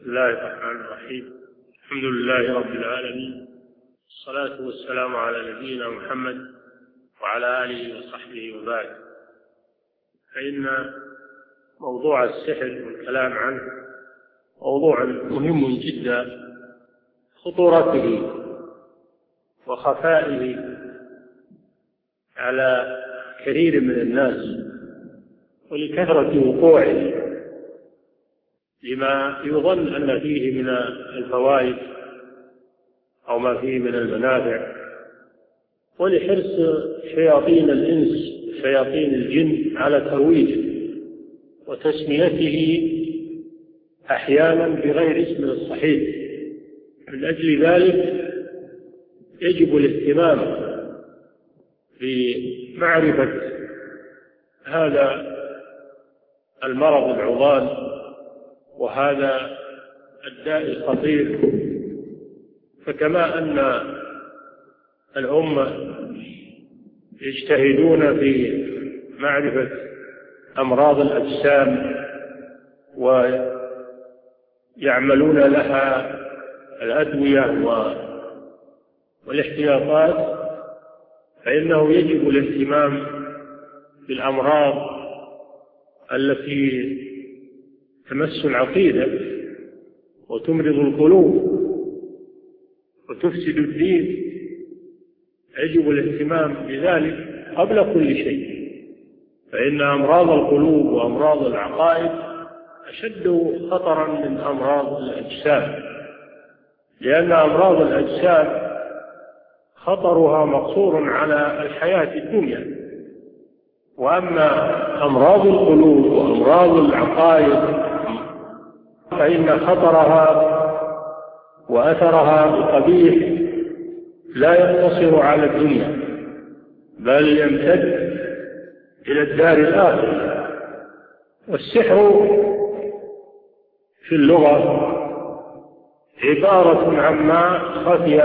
بسم الله الرحمن الرحيم. الحمد لله رب العالمين، الصلاة والسلام على نبينا محمد وعلى آله وصحبه وبعد. فإن موضوع السحر والكلام عنه موضوع مهم جدا، خطورته وخفائه على كثير من الناس ولكثرة وقوعه، لما يظن أن فيه من الفوائد أو ما فيه من المنافع، ولحرص شياطين الإنس شياطين الجن على ترويجه وتسميته أحيانا بغير اسمه الصحيح. من أجل ذلك يجب الاهتمام بمعرفة هذا المرض العضال وهذا الداء الخطير. فكما أن الأمة يجتهدون في معرفة أمراض الأجسام ويعملون لها الأدوية والاحتياطات، فإنه يجب الاهتمام بالأمراض التي تمس العقيدة وتمرض القلوب وتفسد الدين. يجب الاهتمام بذلك قبل كل شيء، فإن أمراض القلوب وأمراض العقائد أشد خطرا من أمراض الأجسام، لأن أمراض الأجسام خطرها مقصور على الحياة الدنيا، وأما أمراض القلوب وأمراض العقائد فإن خطرها وأثرها القبيح لا يقتصر على الدنيا، بل يمتد إلى الدار الآخرة. والسحر في اللغة عبارة عما خفي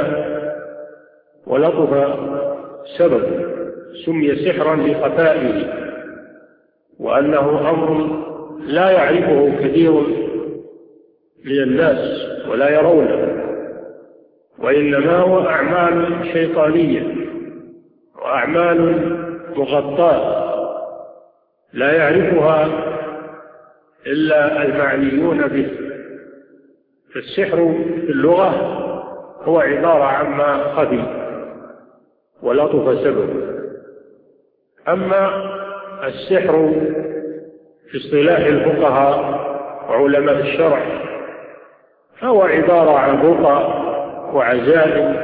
ولطف سبب، سمي سحرا لخفائه، وأنه أمر لا يعرفه كثير من الناس ولا يرونه، وإنما هو أعمال شيطانية وأعمال مغطاة لا يعرفها إلا المعنيون به. فالسحر في اللغة هو عبارة عما خفي ولطف سبب. أما السحر في اصطلاح الفقهاء وعلماء الشرع فهو عبارة عن رقى وعزائم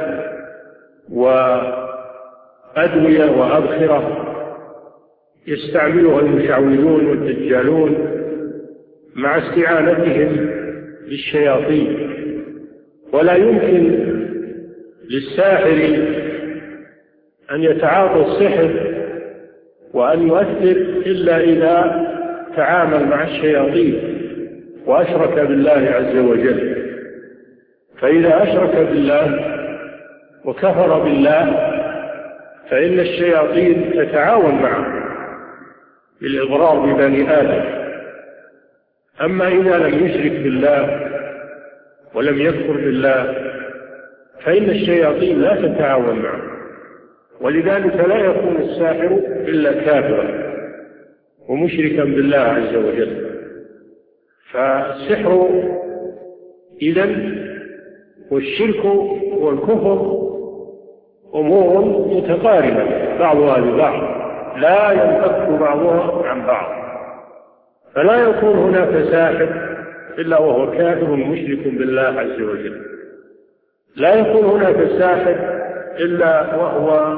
وأدوية وأبخرة يستعملها المشعوذون والدجالون مع استعانتهم بالشياطين. ولا يمكن للساحر أن يتعاطى السحر وأن يؤثر إلا إذا تعامل مع الشياطين وأشرك بالله عز وجل. فإذا أشرك بالله وكفر بالله فإن الشياطين تتعاون معه بالإضرار ببني آدم. أما إذا لم يشرك بالله ولم يكفر بالله فإن الشياطين لا تتعاون معه، ولذلك لا يكون الساحر إلا كافرا ومشركا بالله عز وجل. فالسحر إذن والشرك والكفر أمور متقاربة بعضها ببعض، لا ينفك بعضها عن بعض. فلا يكون هناك ساحر إلا وهو كافر مشرك بالله عز وجل، لا يكون هناك ساحر إلا وهو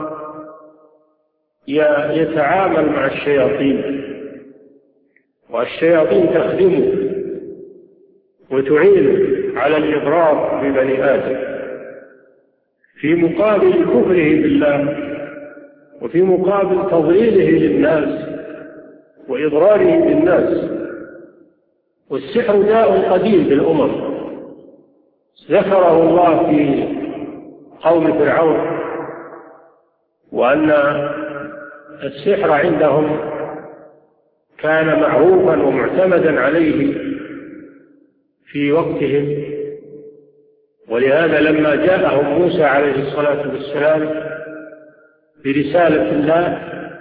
يتعامل مع الشياطين، والشياطين تخدمه وتعينه على الإضرار ببني آدم في مقابل كفره بالله وفي مقابل تضليله للناس وإضراره بالناس. والسحر داء قديم بالأمم، ذكره الله في قوم فرعون، وأن السحر عندهم كان معروفا ومعتمدا عليه في وقتهم. ولهذا لما جاءهم موسى عليه الصلاة والسلام برسالة الله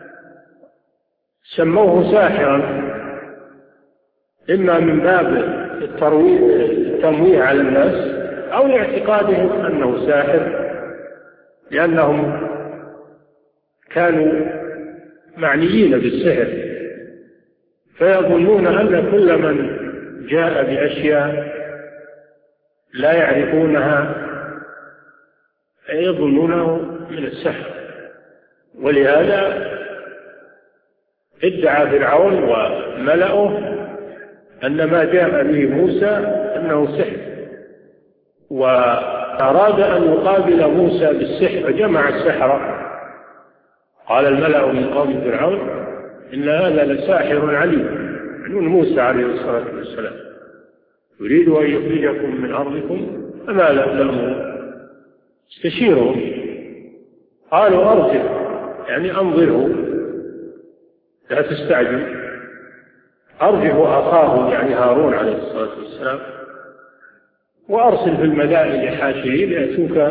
سموه ساحرا، إما من باب التمويه على الناس أو لاعتقادهم أنه ساحر، لأنهم كانوا معنيين بالسحر، فيظنون أن كل من جاء بأشياء لا يعرفونها يظنونه من السحر. ولهذا ادعى فرعون وملأه أن ما جاء به موسى أنه سحر، وأراد أن يقابل موسى بالسحر فجمع السحرة. قال الملأ من قوم فرعون إن هذا لساحر عليم، يعنون موسى عليه الصلاة والسلام، يريد أن يخرجكم من أرضكم فما لا تأمرون. استشيروا، قالوا أرجع يعني أنظره لا تستعجل، أرجع أخاه يعني هارون عليه الصلاة والسلام وأرسل في المدائن حاشرين يأتوك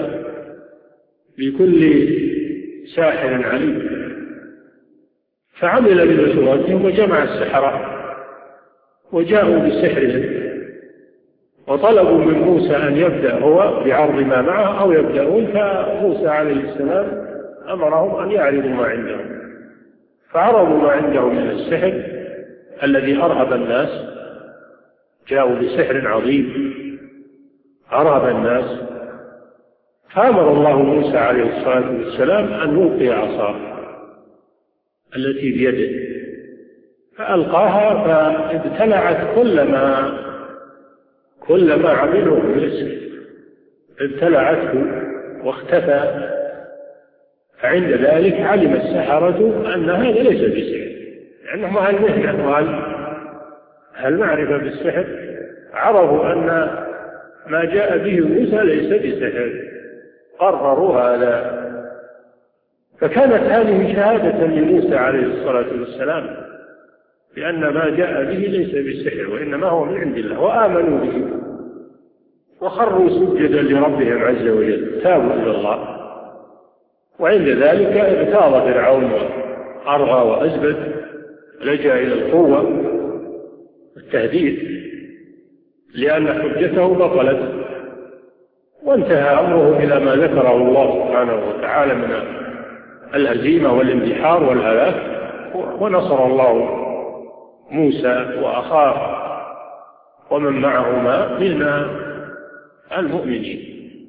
بكل ساحر عليم. فعمل بمشورتهم وجمع السحرة وجاءوا بسحرهم، وطلبوا من موسى أن يبدأ هو بعرض ما معه أو يبدأون، فموسى عليه السلام أمرهم أن يعرضوا ما عندهم، فعرضوا ما عندهم من السحر الذي أرهب الناس. جاءوا بسحر عظيم أرهب الناس، فأمر الله موسى عليه الصلاة والسلام أن يلقي عصاه التي بيده، فألقاها فابتلعت كل ما عمله من السحر، ابتلعته واختفى. فعند ذلك علم السحرة أن هذا ليس بسحر، لأنهم أهل مهنة وأهل معرفة بالسحر، عرفوا أن ما جاء به موسى ليس بسحر، قرروا هذا. فكانت هذه شهادة لموسى عليه الصلاة والسلام بأن ما جاء به ليس بالسحر وإنما هو من عند الله، وآمنوا به وخروا سجدا لربهم عز وجل، تابوا إلى الله. وعند ذلك اغتاظ فرعون وأرغى وأزبد، لجأ إلى القوة والتهديد لأن حجته بطلت، وانتهى أمره إلى ما ذكره الله سبحانه وتعالى من الهزيمة والاندحار والهلاك. ونصر الله موسى وأخاه ومن معهما من المؤمنين.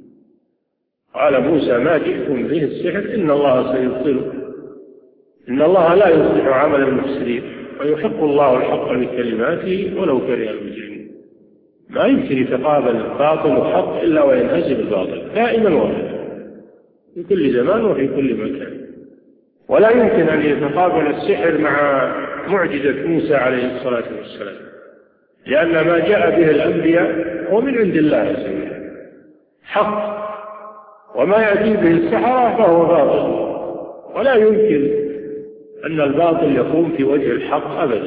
قال موسى ما جئتم به السحر إن الله سيبطله، إن الله لا يصلح عمل المفسدين ويحق الله الحق بكلماته ولو كره المجرمون. ما يمكن يتقابل الباطل والحق إلا وينهزم الباطل دائما وابدا في كل زمان وفي كل مكان. ولا يمكن أن يتقابل السحر مع معجزة موسى عليه الصلاة والسلام، لأن ما جاء به الأنبياء هو من عند الله حق، وما يأتي به السحرة فهو باطل، ولا يمكن أن الباطل يقوم في وجه الحق أبدا.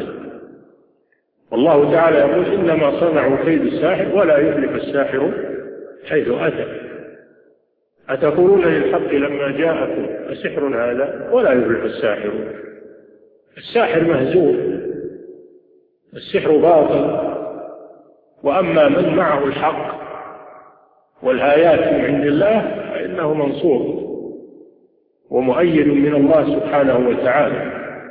والله تعالى يقول إنما صنعوا كيد الساحر ولا يفلح الساحر حيث أتى. أتقولون للحق لما جاءكم أسحر هذا ولا يفلح الساحر. الساحر مهزوم، السحر باطل، وأما من معه الحق والآيات من عند الله فإنه منصور ومؤيد من الله سبحانه وتعالى.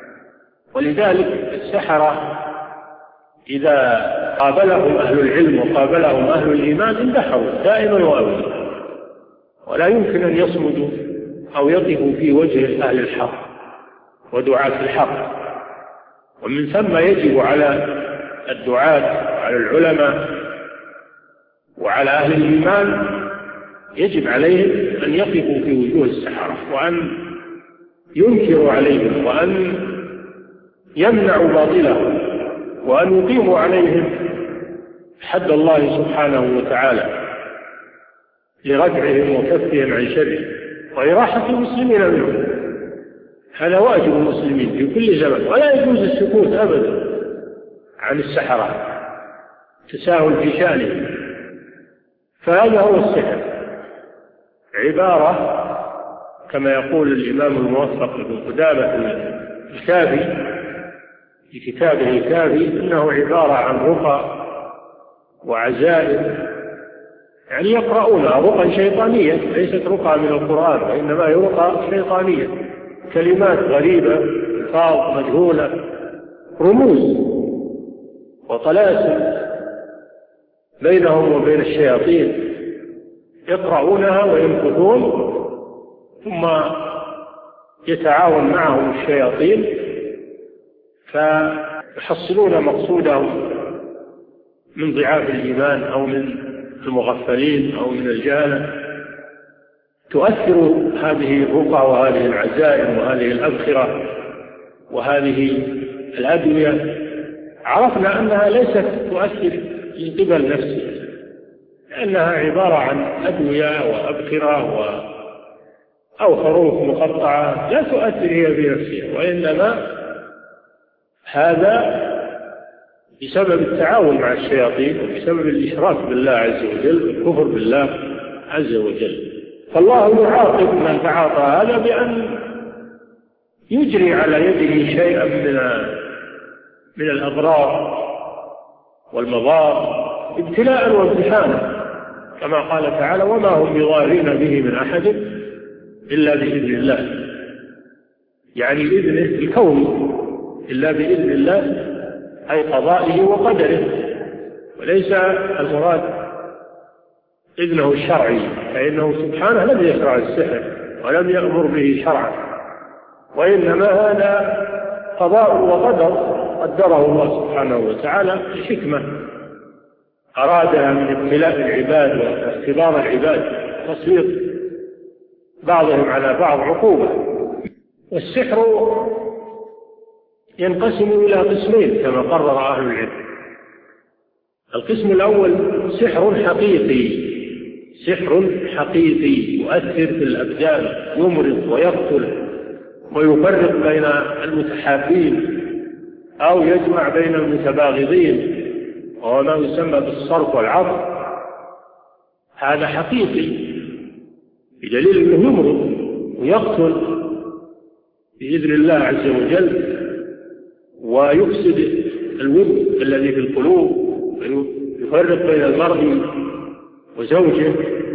ولذلك السحرة إذا قابلهم أهل العلم وقابلهم أهل الإيمان اندحروا دائما وأبدا، ولا يمكن أن يصمدوا أو يقفوا في وجه أهل الحق ودعاة الحق. ومن ثم يجب على الدعاة وعلى العلماء وعلى أهل الإيمان يجب عليهم أن يقفوا في وجوه السحرة وأن ينكروا عليهم وأن يمنعوا باطلهم وأن يقيموا عليهم حد الله سبحانه وتعالى لردعهم وكفهم عن شره وإراحة المسلمين منهم. هذا واجب المسلمين في كل زمن، ولا يجوز السكوت أبدا عن السحرة، تساهل في شأنه. فهذا هو السحر، عبارة كما يقول الإمام الموفق ابن قدامة الكافي في كتابه الكافي إنه عبارة عن رقى وعزائم، يعني يقرؤونها رقى شيطانية، ليست رقى من القرآن وإنما هي رقى شيطانية، كلمات غريبة، ألفاظ مجهولة، رموز وطلاسم بينهم وبين الشياطين، يقرؤونها وينفذون، ثم يتعاون معهم الشياطين فيحصلون مقصودهم من ضعاف الإيمان أو من المغفلين أو من الجهلة. تؤثر هذه الرقى وهذه العزائم وهذه الأبخرة وهذه الأدوية، عرفنا أنها ليست تؤثر من قبل نفسها، لأنها عبارة عن أدوية وأبخرة أو حروف مقطعة لا تؤثر هي بنفسها، وإنما هذا بسبب التعاون مع الشياطين وبسبب الإشراك بالله عز وجل والكفر بالله عز وجل. فالله يعاقب من تعاطى هذا بأن يجري على يده شيئا من الأضرار والمضار ابتلاء وامتحانا، كما قال تعالى: وما هم بضارين به من أحد إلا بإذن الله، يعني بإذنه الكوني، إلا بإذن الله أي قضائه وقدره، وليس المراد إذنه الشرعي، فإنه سبحانه لم يشرع السحر ولم يأمر به شرعا، وإنما هذا قضاء وقدر قدره الله سبحانه وتعالى بحكمة أرادها من ابتلاء العباد واختبار العباد، تسليط بعضهم على بعض عقوبة. والسحر ينقسم إلى قسمين كما قرر أهل العلم. القسم الأول سحر حقيقي، سحر حقيقي يؤثر في الأبدان، يمرض ويقتل ويفرق بين المتحابين أو يجمع بين المتباغضين، وهو ما يسمى بالصرف والعطف. هذا حقيقي بدليل أنه يمرض ويقتل بإذن الله عز وجل، ويفسد الود الذي في القلوب، ويفرق بين المرء وزوجه.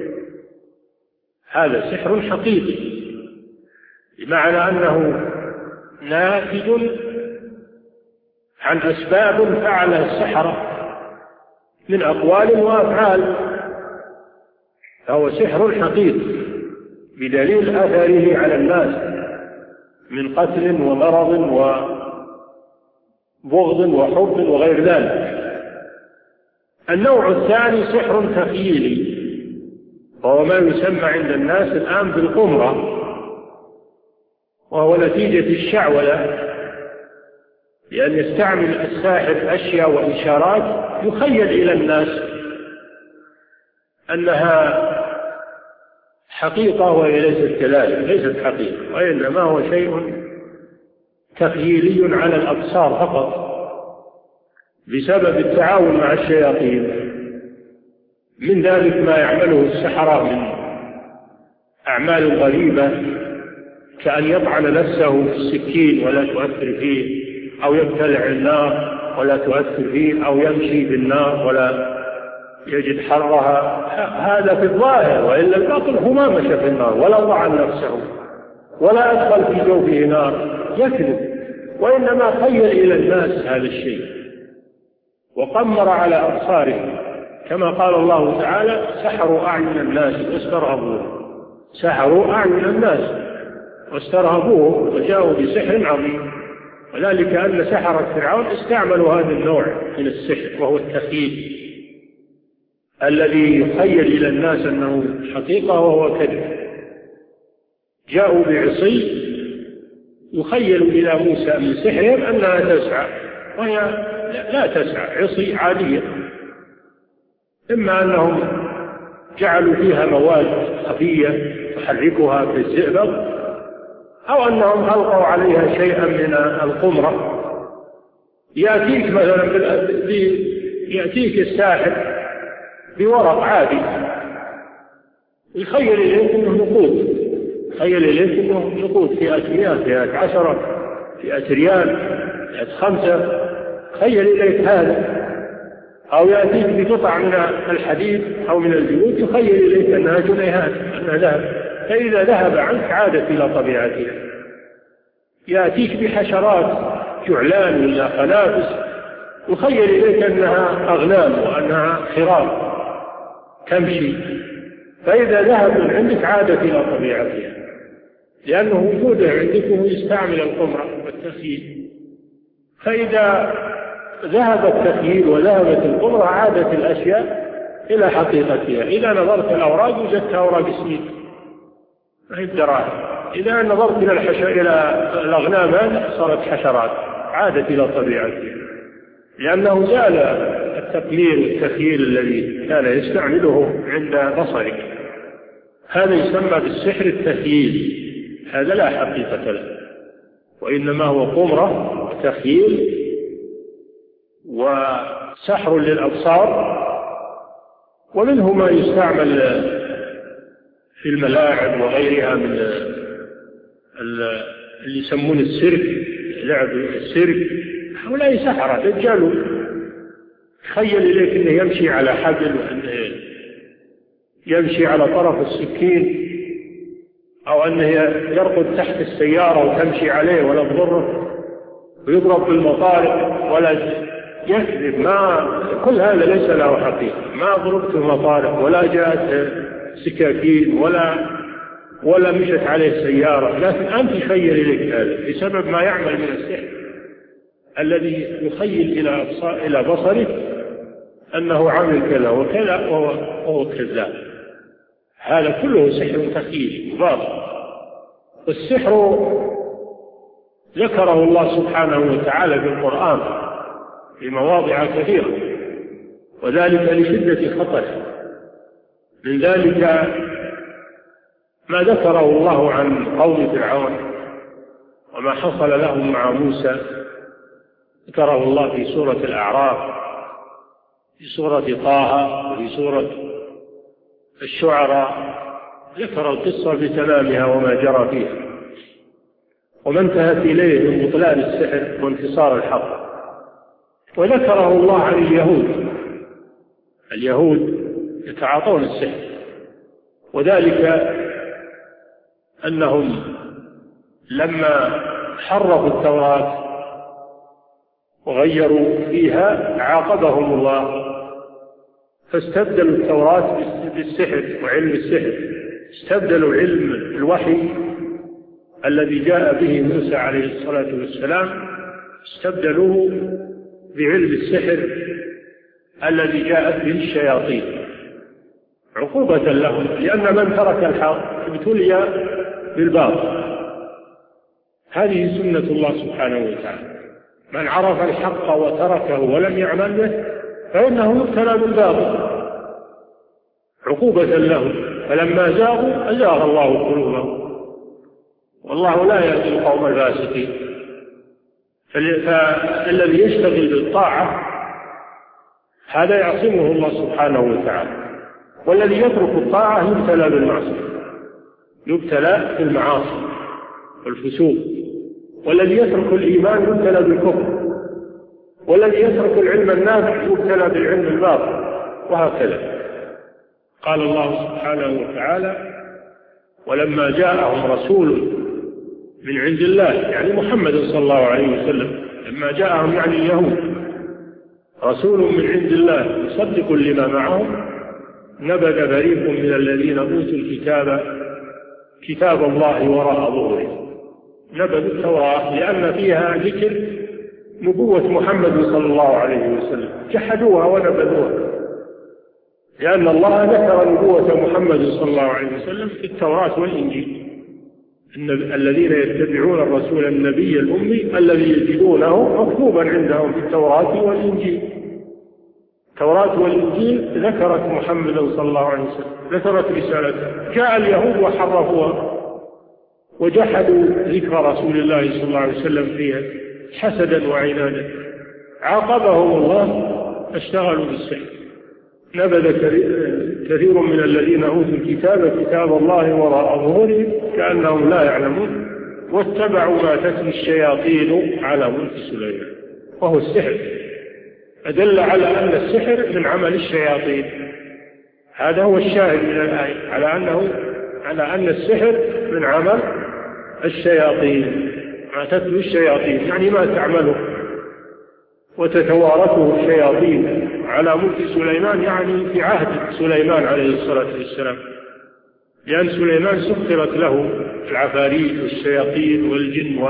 هذا سحر حقيقي، بمعنى أنه ناتج عن أسباب فعلها السحرة من أقوال وأفعال، فهو سحر حقيقي بدليل أثره على الناس من قتل ومرض وبغض وحب وغير ذلك. النوع الثاني سحر تخييلي، وهو ما يسمى عند الناس الآن بالقمرة، وهو نتيجة الشعوذة، لأن يستعمل الساحر أشياء وإشارات يخيل إلى الناس أنها حقيقة وهي ليست كذلك، ليست حقيقة، وإنما هو شيء تخييلي على الأبصار فقط بسبب التعاون مع الشياطين. من ذلك ما يعمله السحرة من أعمال غريبة، كأن يطعن نفسه في السكين ولا تؤثر فيه، أو يبتلع النار ولا تؤثر فيه، أو يمشي بالنار ولا يجد حرها. هذا في الظاهر، وإلا الباطن هو ما مشى في النار ولا طعن نفسه ولا أدخل في جوفه نار، يكذب، وإنما خيل إلى الناس هذا الشيء وقمر على أبصارهم، كما قال الله تعالى: سحروا أعين الناس واسترهبوه. سحروا أعين الناس واسترهبوه وجاءوا بسحر عظيم. وذلك أن سحرة فرعون استعملوا هذا النوع من السحر، وهو التخييل الذي يخيل إلى الناس أنه حقيقة وهو كذب. جاءوا بعصي يخيل إلى موسى من سحرهم أنها تسعى، وهي لا تسعى، عصي عادية. إما أنهم جعلوا فيها مواد خفية تحركها في الزئبق، أو أنهم ألقوا عليها شيئا من القمرة. يأتيك مثلا يأتيك الساحر بورق عادي يخيل إليك أنه نقود، يخيل إليك أنه نقود فئة 100 فئة 10 فئة ريال فئة 5، خيل إليك هذا. أو يأتيك بقطع من الحديد أو من الجلود يخيل إليك أنها جنيهات أنها ذهب، فإذا ذهب عنك عادت إلى طبيعتها. يأتيك بحشرات جعلان ولا خنافس يخيل إليك أنها أغنام وأنها خراب تمشي، فإذا ذهب من عندك عادت إلى طبيعتها، لأنه وجوده عندك وهو يستعمل القمرة والتخييل. فإذا ذهب التخييل وذهبت القمرة عادت الأشياء إلى حقيقتها. إذا نظرت الأوراق وجدتها أوراق سميك ما هي الدراهم، إذا نظرت إلى الأغنام صارت حشرات عادت إلى طبيعتها، لأنه زال التقليل والتخييل الذي كان يستعمله عند بصرك. هذا يسمى بالسحر التخييل، هذا لا حقيقة له، وإنما هو قمرة وتخييل وسحر للأبصار. ومنه ما يستعمل في الملاعب وغيرها من اللي يسمون السيرك، لعب السيرك. هؤلاء سحرة دجالون، تخيل إليك أنه يمشي على حبل وأنه يمشي على طرف السكين، أو أنه يرقد تحت السيارة وتمشي عليه ولا تضره، ويضرب بالمطارق ولا يكذب. ما كل هذا ليس له حقيقة، ما ضربت مطارق ولا جاءت سكاكين ولا مشت عليه سيارة، لكن أنت تخيل إليك هذا بسبب ما يعمل من السحر الذي يخيل إلى بصرك أنه عمل كذا وكذا وهو كذاب. هذا كله سحر تخيل باطل. والسحر ذكره الله سبحانه وتعالى بالقرآن في مواضع كثيرة، وذلك لشدة خطره. من ذلك ما ذكره الله عن قوم فرعون وما حصل لهم مع موسى، ذكره الله في سورة الأعراف، في سورة طه، وفي سورة الشعراء، ذكر القصة بتمامها وما جرى فيها وما انتهت إليه من بطلان السحر وانتصار الحق. وذكره الله عن اليهود يتعاطون السحر، وذلك أنهم لما حرفوا التوراة وغيروا فيها عاقبهم الله، فاستبدلوا التوراة بالسحر وعلم السحر، استبدلوا علم الوحي الذي جاء به موسى عليه الصلاة والسلام، استبدلوه بعلم السحر الذي جاءت به الشياطين عقوبة لهم، لأن من ترك الحق ابتلي بالباطل. هذه سنة الله سبحانه وتعالى، من عرف الحق وتركه ولم يعمل به فإنه يبتلى بالباطل عقوبة لهم. فلما زاغوا أزاغ الله قلوبهم، والله لا يهدي القوم الفاسقين. فالذي يشتغل بالطاعة هذا يعصمه الله سبحانه وتعالى، والذي يترك الطاعة يبتلى بالمعصية، يبتلى بالمعاصي والفسوق. والذي يترك الإيمان يبتلى بالكفر، والذي يترك العلم النافع يبتلى بالعلم الباطل، وهكذا. قال الله سبحانه وتعالى: ولما جاءهم رسول من عند الله، يعني محمد صلى الله عليه وسلم، لما جاءهم يعني اليهود رسول من عند الله مصدق لما معهم، نبذ فريق من الذين أوتوا الكتاب كتاب الله وراء ظهورهم. نبذوا التوراة لأن فيها ذكر نبوة محمد صلى الله عليه وسلم، جحدوها ونبذوها، لأن الله ذكر نبوة محمد صلى الله عليه وسلم في التوراة والإنجيل، إن الذين يتبعون الرسول النبي الأمي الذي يجدونه مكتوبا عندهم في التوراة والإنجيل. التوراة والإنجيل ذكرت محمد صلى الله عليه وسلم، ذكرت رسالته. جاء اليهود وحرفوها وجحدوا ذكر رسول الله صلى الله عليه وسلم فيها حسدا وعنادا، عاقبهم الله اشتغلوا بالسحر. نبذ كثير من الذين أوتوا الكتاب كتاب الله وراء ظهورهم كأنهم لا يعلمون واتبعوا ما تتلو الشياطين على ملك سليمان، وهو السحر. أدل على أن السحر من عمل الشياطين. هذا هو الشاهد من الآية على أن السحر من عمل الشياطين، ما تتلو الشياطين يعني ما تعمله وتتوارثه الشياطين على ملك سليمان، يعني في عهد سليمان عليه الصلاة والسلام، لأن سليمان سخرت له العفاريت والشياطين والجن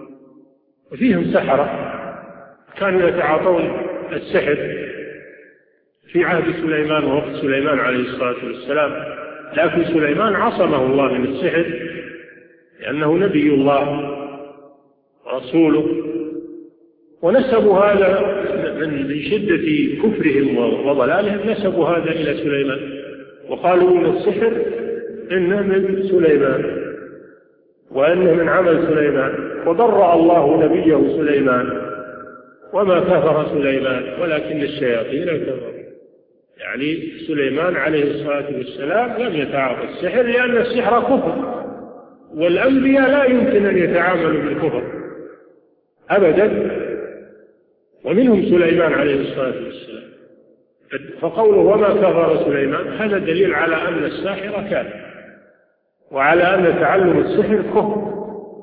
وفيهم سحرة كانوا يتعاطون السحر في عهد سليمان ووقت سليمان عليه الصلاة والسلام. لكن سليمان عصمه الله من السحر لأنه نبي الله ورسوله، ونسبوا هذا من شدة كفرهم وضلالهم، نسبوا هذا إلى سليمان وقالوا إن السحر إنه من سليمان وإنه من عمل سليمان، وبرأ الله نبيه سليمان وما كفر سليمان ولكن الشياطين كفروا. يعني سليمان عليه الصلاة والسلام لم يتعاطى السحر لأن السحر كفر، والأنبياء لا يمكن أن يتعاملوا بالكفر أبدا، ومنهم سليمان عليه الصلاة والسلام. فقوله وما كفر سليمان هذا دليل على أن الساحر كافر وعلى أن تعلم السحر كفر.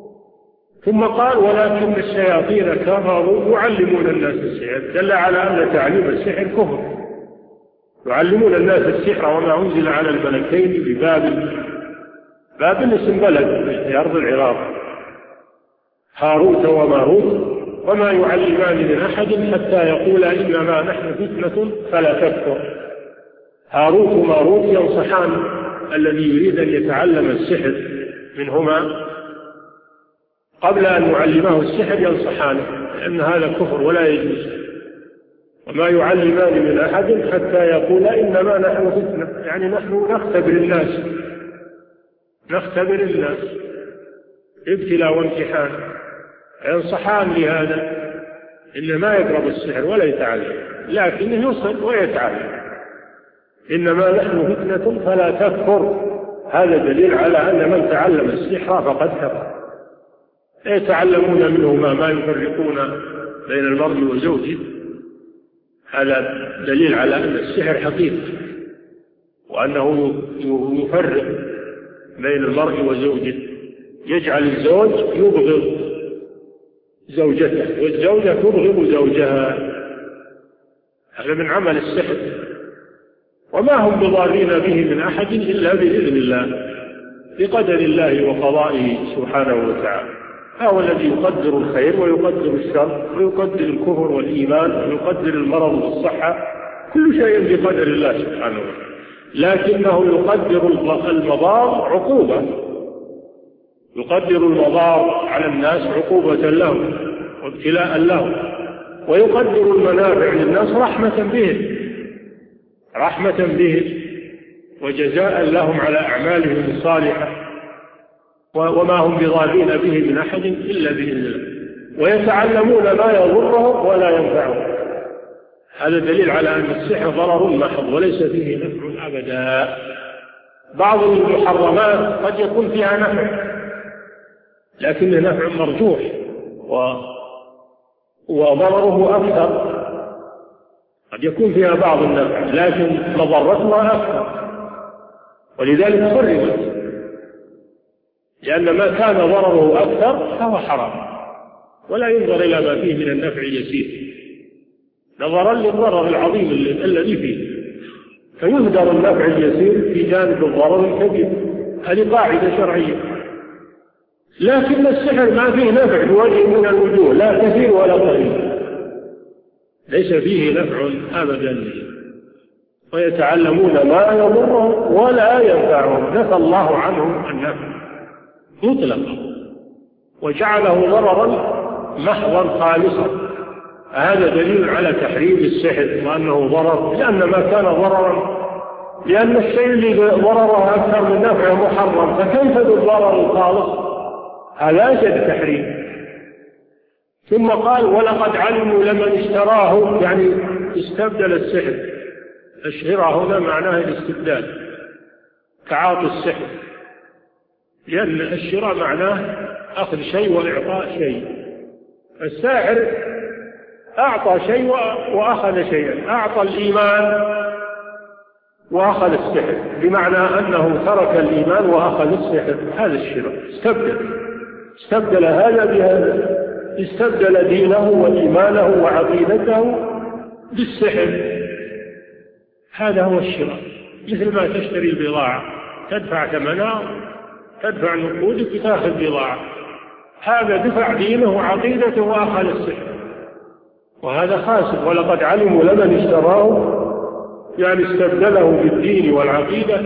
ثم قال ولكن الشياطين كفروا يعلمون الناس السحر، دل على أن تعليم السحر كفر. يعلمون الناس السحر وما أنزل على الملكين ببابل. بابل اسم بلد في أرض العراق، هاروت وماروت، وما يعلمان من أحد حتى يقولا إنما نحن فتنة فلا تكفر. هاروت وماروت ينصحان الذي يريد أن يتعلم السحر منهما قبل أن يعلمه السحر ينصحانه، لأن هذا كفر ولا يجوز. وما يعلمان من أحد حتى يقولا إنما نحن فتنة، يعني نحن نختبر الناس ابتلاء وامتحان. ينصحان لهذا إنه ما يقرب السحر ولا يتعلم، لكنه يصل ويتعلم. إنما نحن فتنة فلا تكفر. هذا دليل على أن من تعلم السحر فقد كفر. يتعلمون منه ما يفرقون بين المرء وزوجه. هذا دليل على أن السحر حقيقي وأنه يفرق بين المرء وزوجه، يجعل الزوج يبغض زوجته والزوجة تبغض زوجها. هذا من عمل السحر، وما هم بضارين به من أحد إلا بإذن الله، بقدر الله وقضائه سبحانه وتعالى. هو الذي يقدر الخير ويقدر الشر ويقدر الكفر والإيمان ويقدر المرض والصحة، كل شيء بقدر الله سبحانه وتعالى. لكنه يقدر المضار عقوبة، يقدر المضار على الناس عقوبة لهم وابتلاء لهم، ويقدر المنافع للناس رحمة بهم وجزاء لهم على أعمالهم الصالحة. وما هم بضارين به من أحد إلا بإذن الله، ويتعلمون ما يضرهم ولا ينفعهم. هذا دليل على أن السحر ضرر محض وليس فيه نفع أبدا. بعض المحرمات قد يكون فيها نفع لكن نفع مرجوح وضرره أكثر. قد يكون فيها بعض النفع لكن مضرتها أكثر، ولذلك حرمت، لأن ما كان ضرره أكثر فهو حرام، ولا ينظر إلى ما فيه من النفع اليسير نظرا للضرر العظيم الذي فيه، فيهدر النفع اليسير في جانب الضرر الكبير. هذه قاعدة شرعية. لكن السحر ما فيه نفع بوجه من الوجوه، لا كثير ولا قليل، ليس فيه نفع أبدا، ويتعلمون ما يضرهم ولا ينفعهم. نفى الله عنهم النفع مطلقا وجعله ضررا محضا خالصا. هذا دليل على تحريم السحر وأنه ضرر، لأن ما كان ضررا، لأن الشيء اللي ضرره أكثر من نفعه محرم، فكيف بالضرر الخالص؟ هذا أشد تحريم. ثم قال ولقد علموا لمن اشتراه، يعني استبدل السحر. الشراء هنا معناه الاستبدال، تعاطي السحر، لأن الشراء معناه أخذ شيء وإعطاء شيء. الساحر أعطى شيء وأخذ شيئا، أعطى الإيمان وأخذ السحر، بمعنى أنه ترك الإيمان وأخذ السحر. هذا الشراء، استبدل هذا بهذا، استبدل دينه وإيمانه وعقيدته بالسحر. هذا هو الشراء، مثل ما تشتري البضاعة تدفع ثمنها، تدفع نقودك وتأخذ بضاعة. هذا دفع دينه وعقيدته وأخذ السحر، وهذا خاسر. ولقد علموا لمن اشتراه، يعني استبدله بالدين والعقيدة،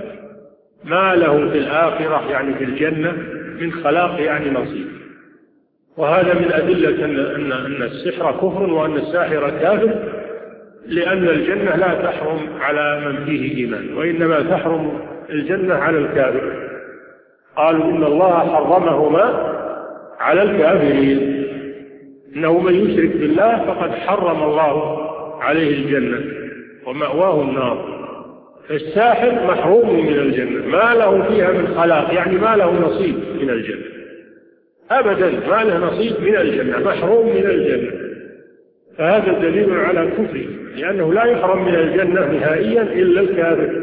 ما له في الآخرة يعني في الجنة من خلاق يعني نصيب. وهذا من أدلة أن السحر كفر وأن الساحر كافر، لأن الجنة لا تحرم على من فيه إيمان، وإنما تحرم الجنة على الكافر. قالوا إن الله حرمهما على الكافرين، إنه من يشرك بالله فقد حرم الله عليه الجنة ومأواه النار. فالساحر محروم من الجنة، ما له فيها من خلاق، يعني ما له نصيب من الجنة أبدا، ما له نصيب من الجنة، محروم من الجنة. فهذا دليل على كفره، لأنه لا يحرم من الجنة نهائيا إلا الكافر.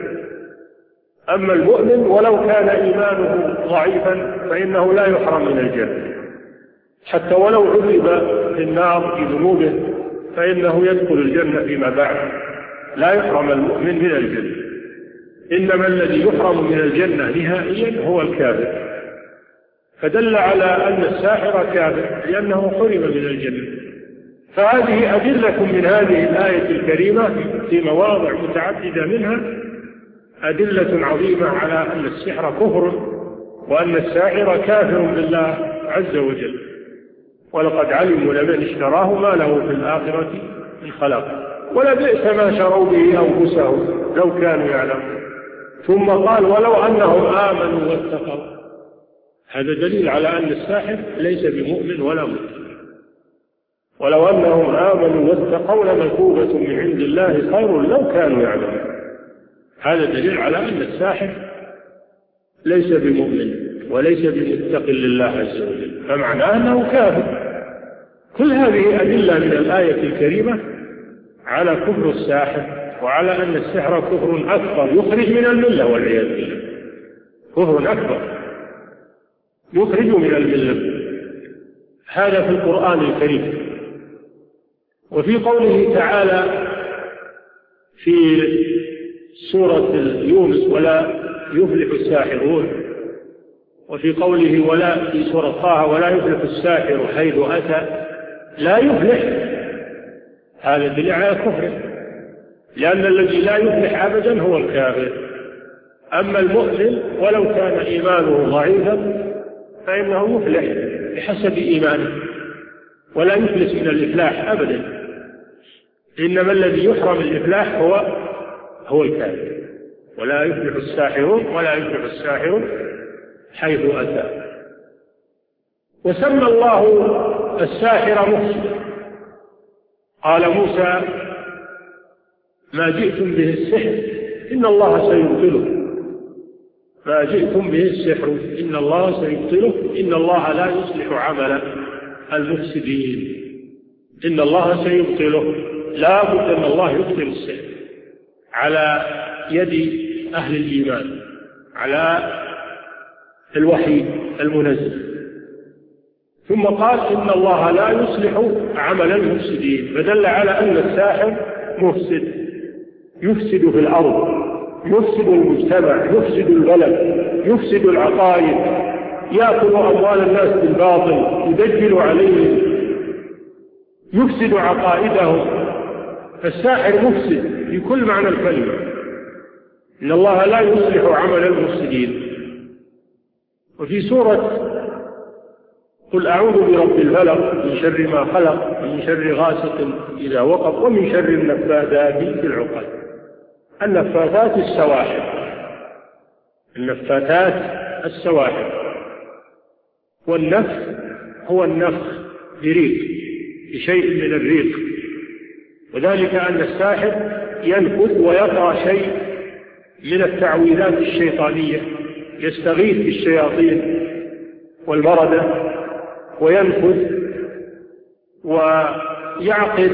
أما المؤمن ولو كان إيمانه ضعيفا فإنه لا يحرم من الجنة، حتى ولو عذب في النار في ذنوبه فإنه يدخل الجنة فيما بعد، لا يحرم المؤمن من الجنة. إنما الذي يحرم من الجنة نهائيا هو الكافر. فدل على أن الساحر كافر لأنه حرم من الجنة. فهذه أدلة من هذه الآية الكريمة في مواضع متعددة منها، أدلة عظيمة على أن السحر كفر وأن الساحر كافر بالله عز وجل. ولقد علموا لمن اشتراه ما له في الآخرة من خلاق ولبئس ما شروا به أنفسهم لو كانوا يعلمون. ثم قال ولو أنهم آمنوا واتقوا. هذا دليل على أن الساحر ليس بمؤمن ولا مسلم. ولو أنهم آمنوا واتقوا لمثوبة من عند الله خير لو كانوا يعلمون. هذا دليل على أن الساحر ليس بمؤمن وليس بمتق لله عز وجل، فمعناه أنه كافر. كل هذه أدلة من الآية الكريمة على كفر الساحر وعلى أن السحر كفر أكبر يخرج من الملة والعياذ بالله، كفر أكبر يخرج من الملة. هذا في القرآن الكريم. وفي قوله تعالى في سورة يونس ولا يفلح الساحرون، وفي قوله ولا في سورة طه ولا يفلح الساحر حيث أتى، لا يفلح، هذا دليل على كفره، لأن الذي لا يفلح أبدا هو الكافر. أما المؤمن ولو كان إيمانه ضعيفا فإنه يفلح بحسب إيمانه ولا يفلس من الإفلاح أبدا. إنما الذي يحرم الإفلاح هو الكافر. ولا يفلح الساحرون ولا يفلح الساحر حيث أتى. وسمى الله الساحر مفسدا. قال موسى ما جئتم به السحر إن الله سيبطله، ما جئتم به السحر إن الله سيبطله إن الله لا يصلح عمل المفسدين. إن الله سيبطله، لا بد أن الله يبطل السحر على يد أهل الإيمان على الوحي المنزل. ثم قال إن الله لا يصلح عمل المفسدين، فدل على أن الساحر مفسد، يفسد في الأرض، يفسد المجتمع، يفسد البلد، يفسد العقائد، يأكل أموال الناس بالباطل، يدجل عليهم، يفسد عقائدهم. فالساحر مفسد في كل معنى الكلمة. إن الله لا يصلح عمل المفسدين. وفي سورة قل أعوذ برب الفلق من شر ما خلق ومن شر غاسق إذا وقب ومن شر النفاثات في العقد. النفاثات السواحر، النفاثات السواحر. والنفث هو النفخ بريق، بشيء من الريق، وذلك أن الساحر ينفث ويقرأ شيء من التعويذات الشيطانية، يستغيث بالشياطين والمردة وينفث ويعقد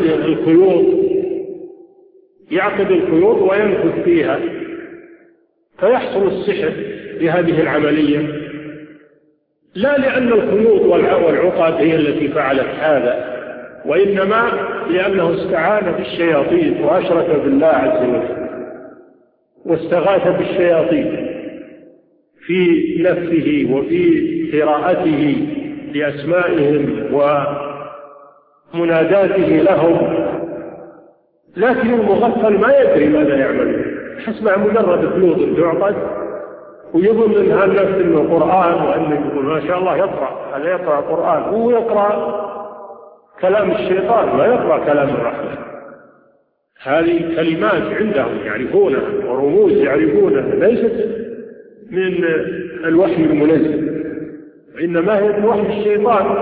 الخيوط وينفث فيها، فيحصل السحر بهذه العملية، لا لأن الخيوط والعقد هي التي فعلت هذا، وإنما لأنه استعان بالشياطين وأشرك بالله عز وجل واستغاث بالشياطين في نفسه وفي قراءته لأسمائهم ومناداته لهم، لكن المغفل ما يدري ماذا يعمل، حسب مجرد خيوط تعقد ويظن أنها النفس من القرآن، وأنه يقول ما شاء الله يقرأ، هذا يقرأ قرآن، هو يقرأ كلام الشيطان لا يقرأ كلام الرحمن. هذه كلمات عندهم يعرفونها ورموز يعرفونها، ليست من الوحي المنزل، إنما هي من وحي الشيطان،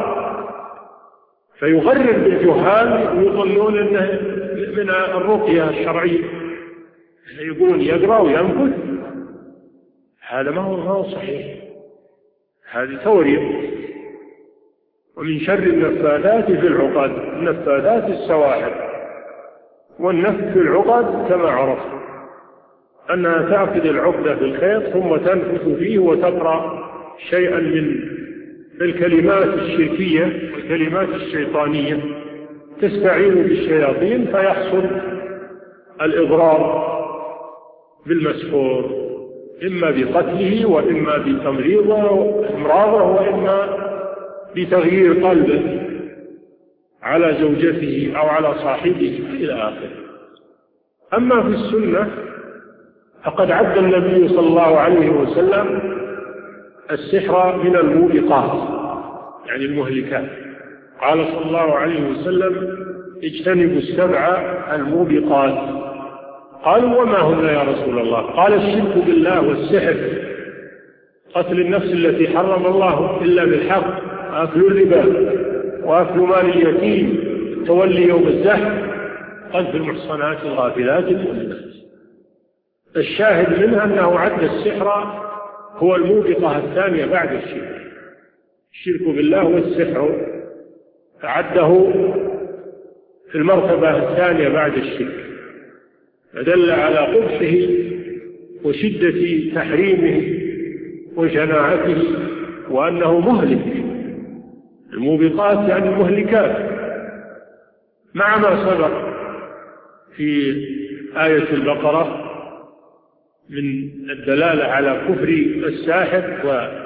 فيغرر بالجهال ويظنون أنه من الرقية الشرعية، يقولون يقرأ وينفث، هذا ما هو صحيح، هذه تورية. ومن شر النفاثات في العقد، النفاثات السواحر، والنفث في العقد كما عرفت أنها تعقد العقدة في الخيط ثم تنفث فيه وتقرأ شيئا من الكلمات الشركية والكلمات الشيطانية، تستعين بالشياطين فيحصل الإضرار بالمسحور، إما بقتله وإما بتمريضه وإما بتغيير قلبه على زوجته أو على صاحبه إلى آخره. أما في السنة فقد عد النبي صلى الله عليه وسلم السحر من الموبقات، يعني المهلكات، قال صلى الله عليه وسلم اجتنبوا السبع الموبقات. قالوا وما هن يا رسول الله؟ قال الشرك بالله والسحر، قتل النفس التي حرم الله إلا بالحق، أكل الربا، وأكل مال اليتيم، تولي يوم الزحف، قذف المحصنات الغافلات المؤمنات. الشاهد منها أنه عد السحر هو الموبقة الثانية بعد الشرك، الشرك بالله والسحر عده في المرتبة الثانية بعد الشرك، فدل على قبحه وشدة تحريمه وشناعته وأنه مهلك. الموبقات يعني المهلكات، مع ما سبق في آية البقرة من الدلالة على كفر الساحر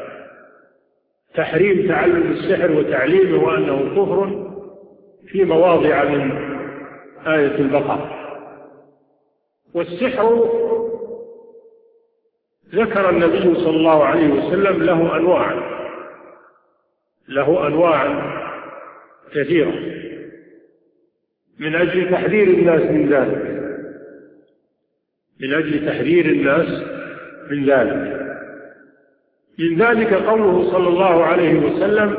وتحريم تعلم السحر وتعليمه وأنه كفر في مواضع من آية البقرة. والسحر ذكر النبي صلى الله عليه وسلم له أنواع كثيرة من أجل تحذير الناس من ذلك، من ذلك قوله صلى الله عليه وسلم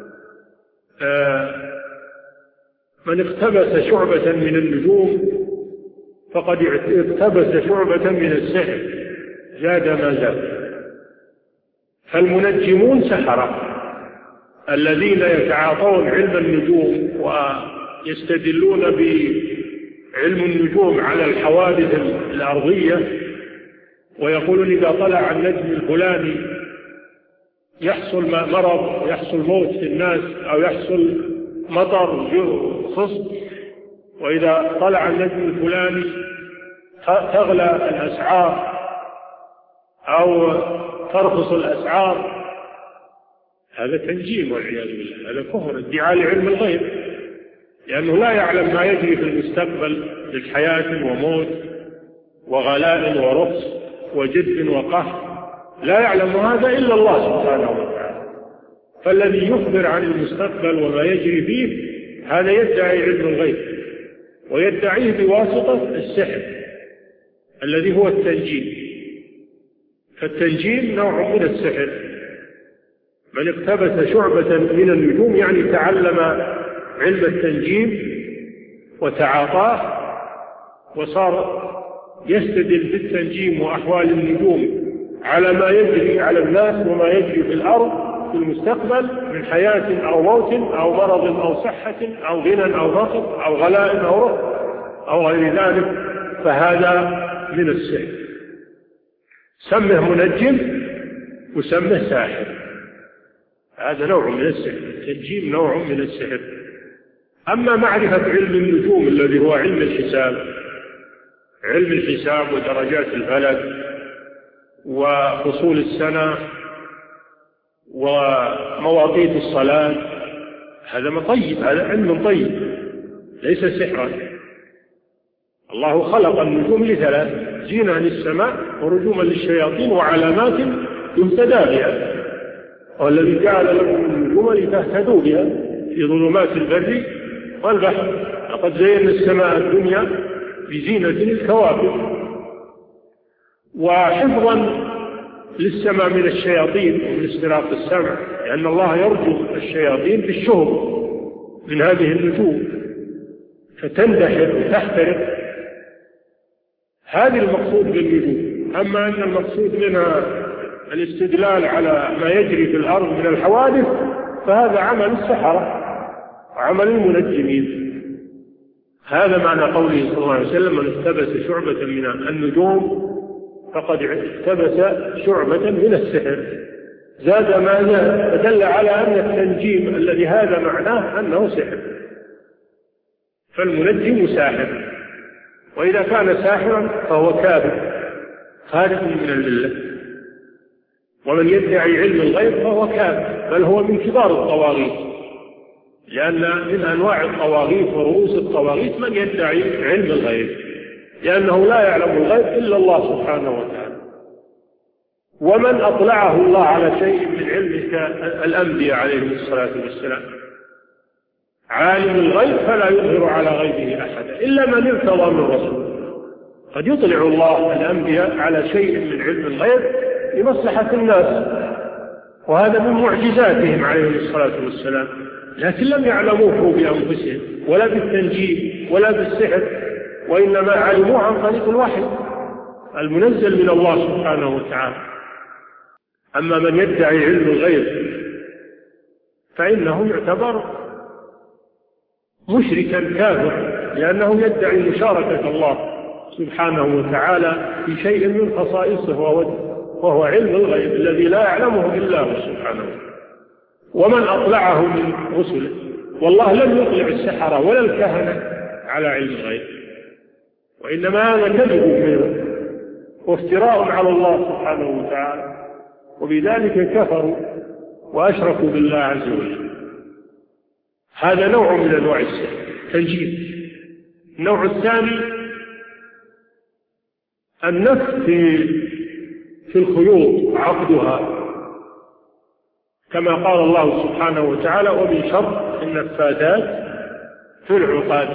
من اقتبس شعبة من النجوم فقد اقتبس شعبة من السحر زاد ما زاد. فالمنجمون سحرة الذين يتعاطون علم النجوم ويستدلون بعلم النجوم على الحوادث الأرضية، ويقولون إذا طلع النجم الفلاني يحصل مرض، يحصل موت في الناس، أو يحصل مطر خصب، وإذا طلع النجم الفلاني تغلى الأسعار أو ترخص الأسعار. هذا تنجيم والعياذ بالله، هذا كفر، ادعاء لعلم الغيب، لأنه لا يعلم ما يجري في المستقبل من حياة وموت وغلاء ورخص وجد وقهر، لا يعلم هذا إلا الله سبحانه وتعالى. فالذي يخبر عن المستقبل وما يجري فيه هذا يدعي علم الغيب، ويدعيه بواسطة السحر الذي هو التنجيم. فالتنجيم نوع من السحر. من اقتبس شعبة من النجوم يعني تعلم علم التنجيم وتعاطاه وصار يستدل بالتنجيم وأحوال النجوم على ما يجري على الناس وما يجري في الأرض في المستقبل من حياة أو موت أو مرض أو صحة أو غنى أو فقر أو غلاء أو رفع أو غير ذلك، فهذا من السحر. سمه منجم وسمه ساحر، هذا نوع من السحر. التنجيم نوع من السحر. أما معرفة علم النجوم الذي هو علم الحساب، علم الحساب ودرجات الفلك وفصول السنة ومواقيت الصلاة، هذا طيب، هذا علم طيب ليس سحرا. الله خلق النجوم لثلاث: زينة للسماء ورجوما للشياطين وعلامات يهتدى بها، والذي جعل لكم النجوم لتهتدوا بها في ظلمات البر والبحر. لقد زينا السماء الدنيا بزينة الكواكب. وحفظا للسماء من الشياطين ومن استراق السمع، لأن الله يرجو الشياطين بالشهب من هذه النجوم فتندحر وتحترق. هذه المقصود بالنجوم. أما أن المقصود منها الاستدلال على ما يجري في الأرض من الحوادث فهذا عمل السحرة وعمل المنجمين. هذا معنى قوله صلى الله عليه وسلم: من اقتبس شعبة من النجوم فقد اقتبس شعبة من السحر. زاد ما زاد، فدل على أن التنجيم الذي هذا معناه أنه سحر، فالمنجم ساحر، وإذا كان ساحرا فهو كافر خارج من الملة. ومن يدعي علم الغيب فهو كافر، بل هو من كبار الطواغيت، لأن من أنواع الطواغيت ورؤوس الطواغيت من يدعي علم الغيب، لأنه لا يعلم الغيب إلا الله سبحانه وتعالى. ومن أطلعه الله على شيء من علمه الأنبياء عليهم الصلاة والسلام. عالم الغيب فلا يظهر على غيبه أحدا إلا من ارتضى من رسول. قد يطلع الله الأنبياء على شيء من علم الغيب لمصلحة الناس، وهذا من معجزاتهم عليهم الصلاة والسلام، لكن لم يعلموه بأنفسهم ولا بالتنجيم ولا بالسحر، وإنما علموه عن طريق الوحي المنزل من الله سبحانه وتعالى. أما من يدعي علم الغيب فإنه يعتبر مشركا كافر، لأنه يدعي مشاركة الله سبحانه وتعالى في شيء من خصائصه وهو علم الغيب الذي لا يعلمه إلا هو سبحانه. ومن أطلعه من رسله، والله لم يطلع السحرة ولا الكهنة على علم الغيب، وإنما هذا كذب منه وافتراء على الله سبحانه وتعالى، وبذلك كفروا وأشركوا بالله عز وجل. هذا نوع من أنواع السحر، تنجيم. النوع الثاني النفث في الخيوط، عقدها، كما قال الله سبحانه وتعالى: ومن شر النفاثات في العقاد.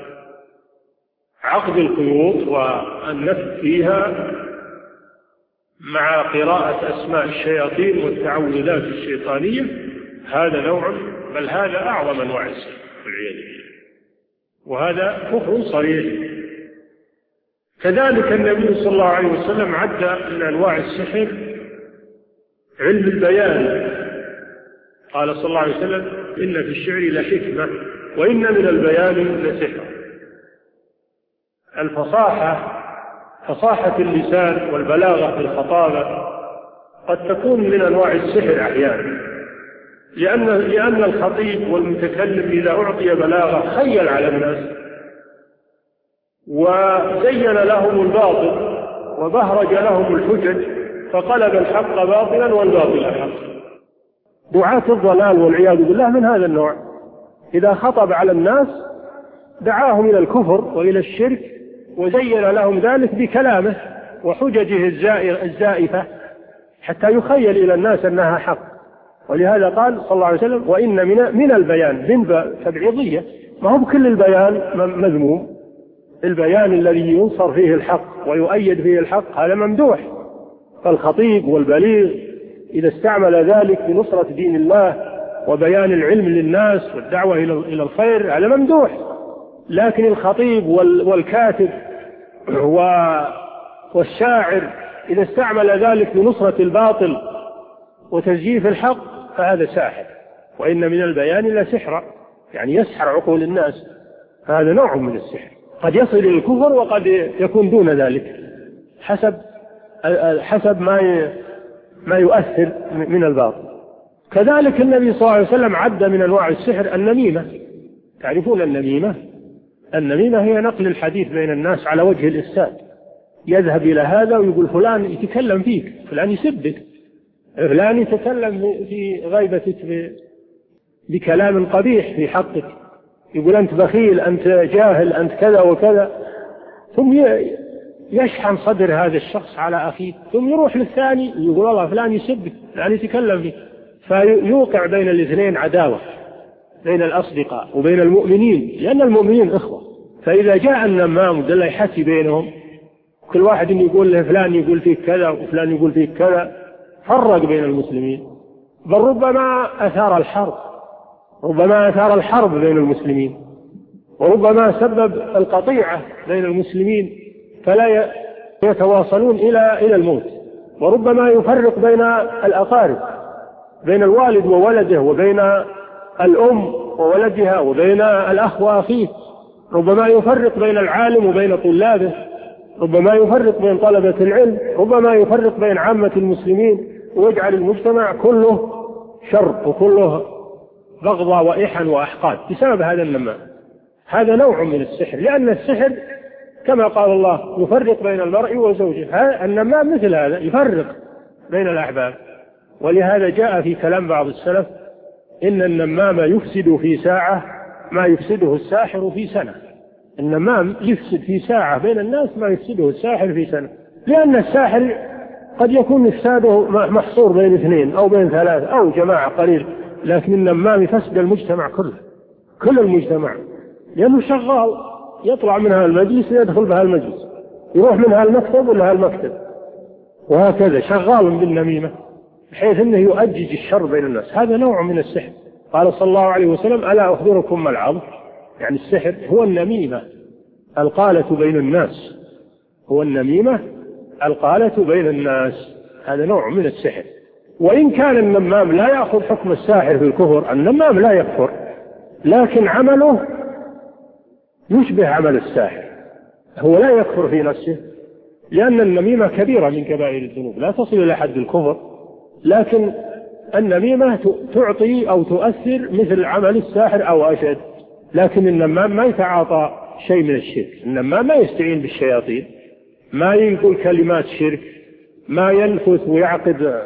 عقد الخيوط والنفث فيها مع قراءة أسماء الشياطين والتعوذات الشيطانية، هذا نوع، بل هذا أعظم أنواع السحر والعياذ بالله، وهذا كفر صريح. كذلك النبي صلى الله عليه وسلم عد من أنواع السحر علم البيان. قال صلى الله عليه وسلم: إن في الشعر لحكمة وإن من البيان لسحر. الفصاحة، فصاحة اللسان والبلاغة في الخطابة قد تكون من أنواع السحر أحيانا، لأن الخطيب والمتكلم إذا أعطي بلاغة خيل على الناس وزين لهم الباطل وبهرج لهم الحجج، فقلب الحق باطلا والباطل حق. دعاة الضلال والعياذ بالله من هذا النوع، إذا خطب على الناس دعاهم إلى الكفر وإلى الشرك، وزين لهم ذلك بكلامه وحججه الزائفة حتى يخيل إلى الناس أنها حق. ولهذا قال صلى الله عليه وسلم: وإن من البيان، من تبعيضية، ما هو بكل البيان مذموم. البيان الذي ينصر فيه الحق ويؤيد فيه الحق هذا ممدوح. فالخطيب والبليغ إذا استعمل ذلك في نصرة دين الله وبيان العلم للناس والدعوة إلى الخير هذا ممدوح. لكن الخطيب والكاتب والشاعر إذا استعمل ذلك لنصرة الباطل وتزييف الحق فهذا ساحر. وإن من البيان لسحرا، يعني يسحر عقول الناس، فهذا نوع من السحر قد يصل إلى الكفر وقد يكون دون ذلك حسب ما يؤثر من الباطل. كذلك النبي صلى الله عليه وسلم عد من أنواع السحر النميمة. تعرفون النميمة؟ النميمة هي نقل الحديث بين الناس على وجه الإفساد، يذهب إلى هذا ويقول فلان يتكلم فيك، فلان يسبك، فلان يتكلم في غيبتك بكلام قبيح في حقك، يقول أنت بخيل، أنت جاهل، أنت كذا وكذا، ثم يشحن صدر هذا الشخص على أخيه، ثم يروح للثاني يقول والله فلان يسبك، فلان يتكلم فيك، فيوقع بين الاثنين عداوة بين الأصدقاء وبين المؤمنين، لأن المؤمنين إخوة. فإذا جاء النمام ودل يحكي بينهم، كل واحد يقول له فلان يقول فيك كذا وفلان يقول فيك كذا، فرق بين المسلمين، بل ربما أثار الحرب بين المسلمين، وربما سبب القطيعة بين المسلمين فلا يتواصلون إلى الموت، وربما يفرق بين الأقارب، بين الوالد وولده، وبين الأم وولدها، وبين الأخ وأخيه، ربما يفرق بين العالم وبين طلابه، ربما يفرق بين طلبة العلم، ربما يفرق بين عامة المسلمين، ويجعل المجتمع كله شر وكله بغضاء وإحن وأحقاد بسبب هذا النمام. هذا نوع من السحر، لأن السحر كما قال الله يفرق بين المرء وزوجه، النمام مثل هذا يفرق بين الأحباب. ولهذا جاء في كلام بعض السلف إن النمام يفسد في ساعة ما يفسده الساحر في سنة. النمام يفسد في ساعة بين الناس ما يفسده الساحر في سنة، لأن الساحر قد يكون إفساده محصور بين اثنين أو بين ثلاثة أو جماعة قليل، لكن النمام يفسد المجتمع كل المجتمع، لأنه شغال، يطلع منها المجلس يدخل بها المجلس، يروح منها المكتب ولها المكتب، وهكذا شغال بالنميمة بحيث أنه يؤجج الشر بين الناس. هذا نوع من السحر. قال صلى الله عليه وسلم ألا أخبركم ما العظم؟ يعني السحر هو النميمة القالة بين الناس، هو النميمة القالة بين الناس، هذا نوع من السحر. وإن كان النمام لا يأخذ حكم الساحر في الكفر، النمام لا يكفر، لكن عمله يشبه عمل الساحر، هو لا يكفر في نفسه، لأن النميمة كبيرة من كبائر الذنوب لا تصل إلى حد الكفر، لكن النميمة تعطي أو تؤثر مثل عمل الساحر أو أشد. لكن النمام ما يتعاطى شيء من الشرك، النمام ما يستعين بالشياطين، ما ينقل كلمات شرك، ما ينفث ويعقد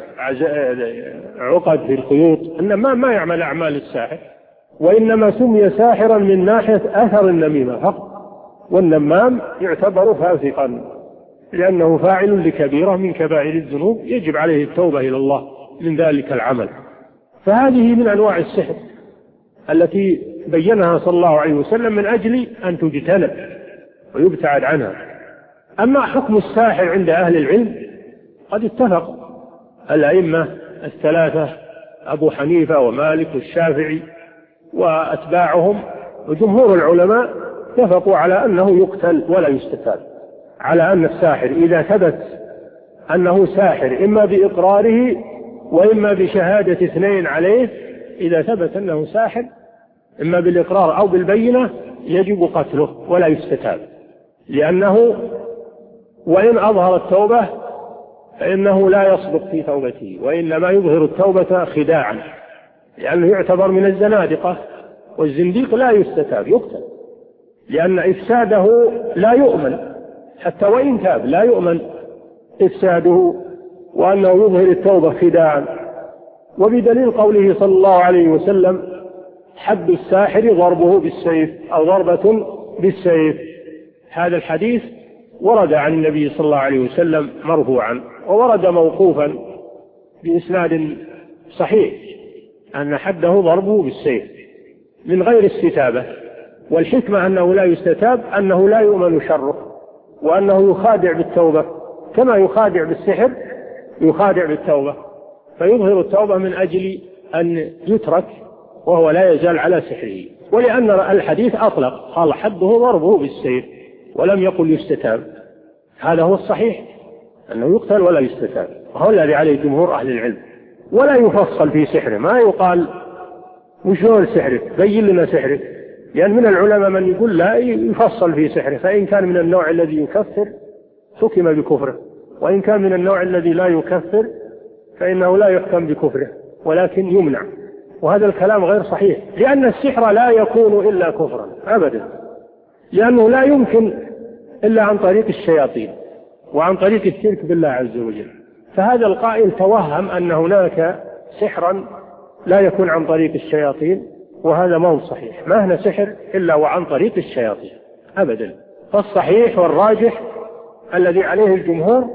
عقد في الخيوط، النمام ما يعمل أعمال الساحر، وإنما سمي ساحرا من ناحية أثر النميمة فقط، والنمام يعتبر فاسقا لأنه فاعل لكبيرة من كبائر الذنوب يجب عليه التوبة إلى الله من ذلك العمل. فهذه من أنواع السحر التي بينها صلى الله عليه وسلم من أجل أن تجتنب ويبتعد عنها. أما حكم الساحر عند أهل العلم قد اتفق الأئمة الثلاثة أبو حنيفة ومالك والشافعي وأتباعهم وجمهور العلماء اتفقوا على أنه يقتل ولا يستتاب، على أن الساحر إذا ثبت أنه ساحر إما بإقراره وإما بشهادة اثنين عليه، إذا ثبت أنه ساحر إما بالإقرار أو بالبينة يجب قتله ولا يستتاب، لأنه وإن أظهر التوبة فإنه لا يصدق في توبته، وإنما يظهر التوبة خداعا، لأنه يعتبر من الزنادقة، والزنديق لا يستتاب يقتل، لأن إفساده لا يؤمن حتى وإن تاب لا يؤمن إفساده، وأنه يظهر التوبة خداعا. وبدليل قوله صلى الله عليه وسلم حد الساحر ضربه بالسيف أو ضربة بالسيف، هذا الحديث ورد عن النبي صلى الله عليه وسلم مرفوعا، وورد موقوفا بإسناد صحيح أن حده ضربه بالسيف من غير استتابة. والحكمة أنه لا يستتاب أنه لا يؤمن شره، وأنه يخادع بالتوبة كما يخادع بالسحر، يخادع بالتوبة، فيظهر التوبة من أجل أن يترك وهو لا يزال على سحره. ولأن الحديث أطلق قال حده ضربه بالسيف ولم يقل يستتاب، هذا هو الصحيح، أنه يقتل ولا يستتاب، وهو الذي عليه جمهور أهل العلم. ولا يفصل في سحره، ما يقال وش هو سحرك، بين لنا سحرك، لأن من العلماء من يقول لا يفصل في سحره، فإن كان من النوع الذي يكفر حكم بكفره، وإن كان من النوع الذي لا يكفر فإنه لا يحكم بكفره ولكن يمنع. وهذا الكلام غير صحيح، لأن السحر لا يكون إلا كفرا أبدا، لأنه لا يمكن إلا عن طريق الشياطين وعن طريق الشرك بالله عز وجل. فهذا القائل توهم أن هناك سحرا لا يكون عن طريق الشياطين، وهذا ما هو صحيح، ما هنا سحر إلا وعن طريق الشياطين أبدا. فالصحيح والراجح الذي عليه الجمهور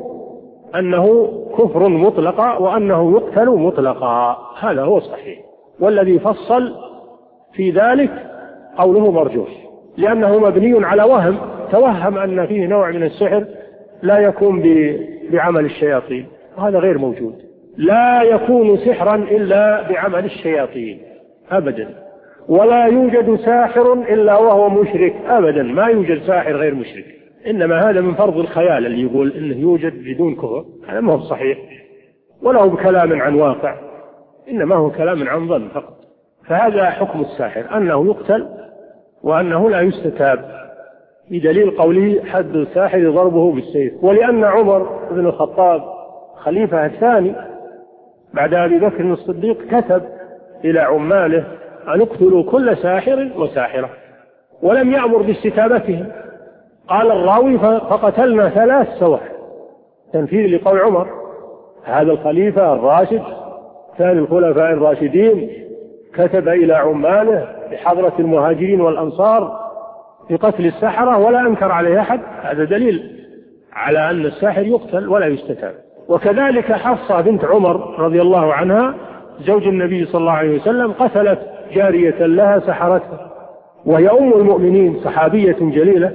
أنه كفر مطلقا وأنه يقتل مطلقا، هذا هو الصحيح. والذي فصل في ذلك قوله مرجوح، لأنه مبني على وهم، توهم أن فيه نوع من السحر لا يكون بعمل الشياطين، وهذا غير موجود. لا يكون سحرا إلا بعمل الشياطين أبدا، ولا يوجد ساحر إلا وهو مشرك أبدا، ما يوجد ساحر غير مشرك. إنما هذا من فرض الخيال اللي يقول إنه يوجد بدون كفر، هذا ما هو صحيح، ولا هو بكلام عن واقع، إنما هو كلام عن ظن فقط. فهذا حكم الساحر، أنه يقتل وأنه لا يستتاب، بدليل قوله حد الساحر ضربه بالسيف. ولأن عمر بن الخطاب خليفة الثاني بعد أبي بكر الصديق كتب إلى عماله أن اقتلوا كل ساحر وساحرة، ولم يأمر باستتابتهم. قال الراوي فقتلنا 3 سواحر، تنفيذ لقول عمر، هذا الخليفة الراشد ثاني الخلفاء الراشدين كتب إلى عماله بحضرة المهاجرين والأنصار في قتل السحرة ولا أنكر عليه أحد. هذا دليل على أن الساحر يقتل ولا يستتاب. وكذلك حفصة بنت عمر رضي الله عنها زوج النبي صلى الله عليه وسلم قتلت جارية لها سحرتها، وهي أم المؤمنين صحابية جليلة،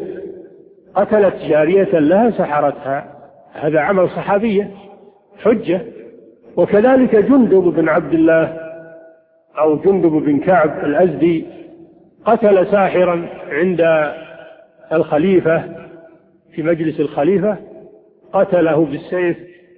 قتلت جارية لها سحرتها، هذا عمل صحابية حجة. وكذلك جندب بن عبد الله أو جندب بن كعب الأزدي قتل ساحرا عند الخليفة في مجلس الخليفة، قتله بالسيف،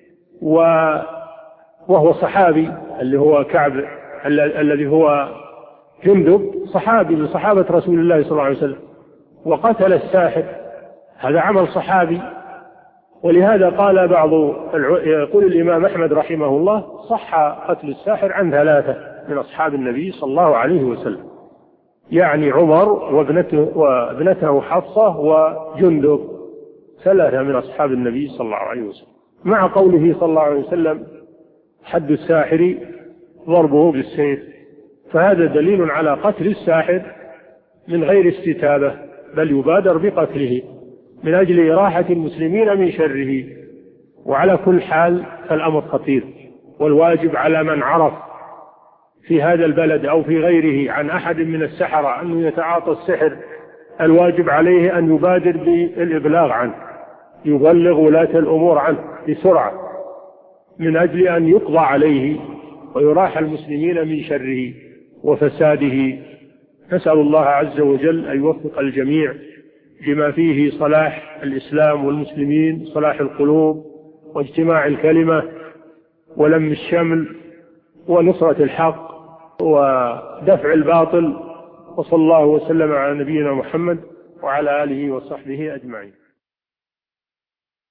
وهو صحابي اللي هو كعب الذي هو جندب، صحابي من صحابة رسول الله صلى الله عليه وسلم، وقتل الساحر، هذا عمل صحابي. ولهذا قال يقول الإمام أحمد رحمه الله صح قتل الساحر عن 3 من أصحاب النبي صلى الله عليه وسلم، يعني عمر وابنته حفصة وجندب، 3 من أصحاب النبي صلى الله عليه وسلم، مع قوله صلى الله عليه وسلم حد الساحر ضربه بالسيف. فهذا دليل على قتل الساحر من غير استتابة، بل يبادر بقتله من أجل إراحة المسلمين من شره. وعلى كل حال فالأمر خطير، والواجب على من عرف في هذا البلد أو في غيره عن أحد من السحرة أنه يتعاطى السحر، الواجب عليه أن يبادر بالإبلاغ عنه، يبلغ ولاة الأمور عنه بسرعة من أجل أن يقضى عليه ويراح المسلمين من شره وفساده. نسأل الله عز وجل أن يوفق الجميع بما فيه صلاح الإسلام والمسلمين، صلاح القلوب واجتماع الكلمة ولم الشمل ونصرة الحق ودفع الباطل. وصلى الله وسلم على نبينا محمد وعلى آله وصحبه أجمعين.